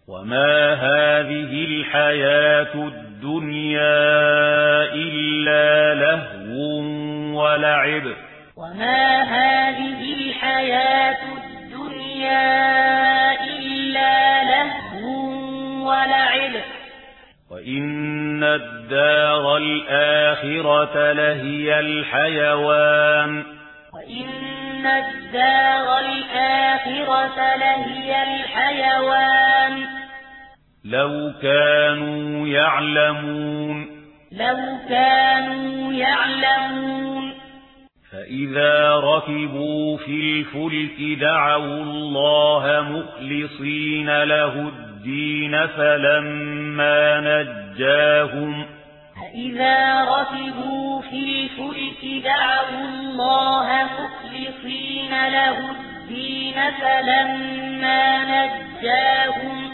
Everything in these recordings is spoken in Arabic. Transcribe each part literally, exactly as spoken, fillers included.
وما هذه الحياة الدنيا إلا لهو ولعب وما هذه الحياة الدنيا إلا لهو ولعب وإن الدار الآخرة لهي الحيوان وإن الدار الآخرة لهي الحيوان لو كانوا يعلمون لو كانوا يعلمون فإذا ركبوا في الفلك دعوا الله مخلصين له الدين فلما نجاهم فإذا ركبوا في الفلك دعوا الله مخلصين له الدين فلما نجاهم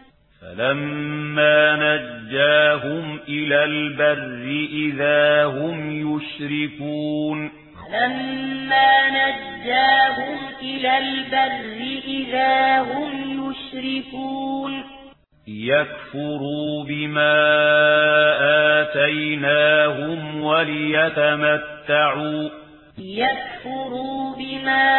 فلما نجاهم إلى البر إذا هم يشركون فلما نجاهم إلى البر إذا هم يشركون يكفروا بما آتيناهم وليتمتعوا يكفروا بما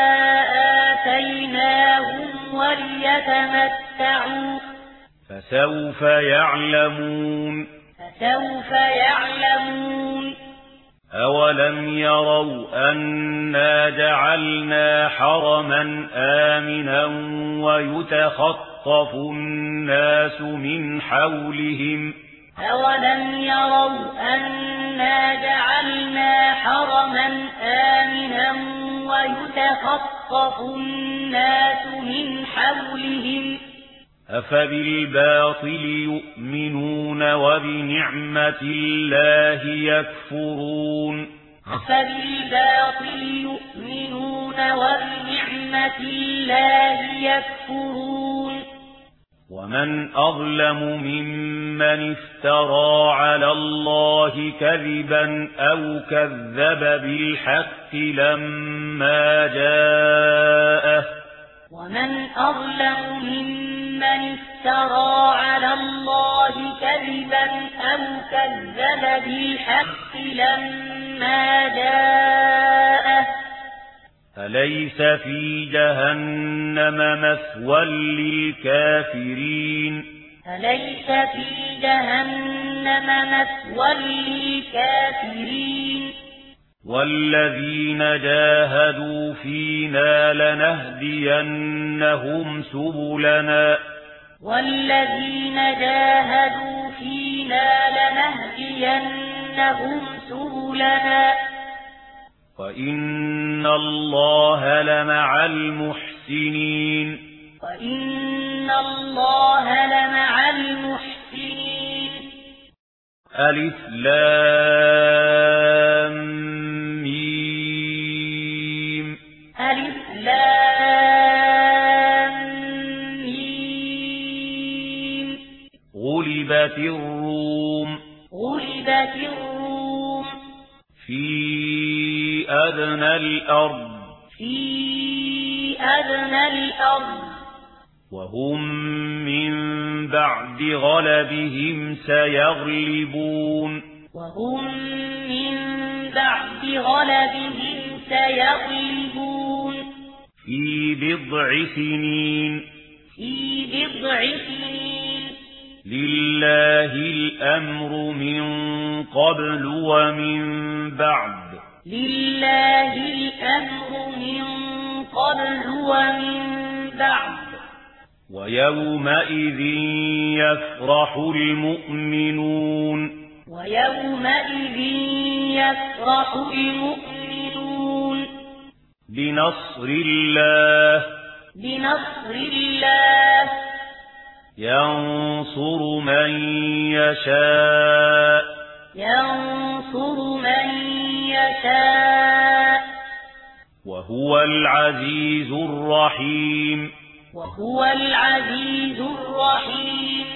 آتيناهم وليتمتعوا فسوف يعلمون فسوف يعلمون أولم يروا أنا جعلنا حرما آمنا ويتخطف الناس من حولهم أولم يروا أنا جعلنا حرما آمنا ويتخطف الناس من حولهم أفبالباطل يؤمنون وبنعمة الله يكفرون أفبالباطل يؤمنون وبنعمة الله يكفرون ومن أظلم ممن افترى على الله كذبا أو كذب بالحق لما جاءه ومن أظلم ممن افترى على الله كذبا أو كذب بالحق لما جاءه أليس في جهنم مثوى للكافرين أليس في جهنم مثوى للكافرين والذين جاهدوا فينا لنهدينهم سبلنا والذين جاهدوا فينا لنهدينهم سبلنا وإن الله لمع المحسنين وإن الله لمع المحسنين ألف لام ميم ألف لام ميم غلبت الروم غلبت الروم في أدنى الأرض في أدنى الأرض وهم من بعد غلبهم سيغلبون وهم من بعد غلبهم سيغلبون في بضع سنين في بضع سنين لله الأمر من قبل ومن بعد لله الأمر من قبل ومن بعد ويومئذ يفرح المؤمنون ويومئذ يفرح المؤمنون بنصر الله بنصر الله ينصر من يشاء ينصر من يشاء وهو العزيز الرحيم وهو العزيز الرحيم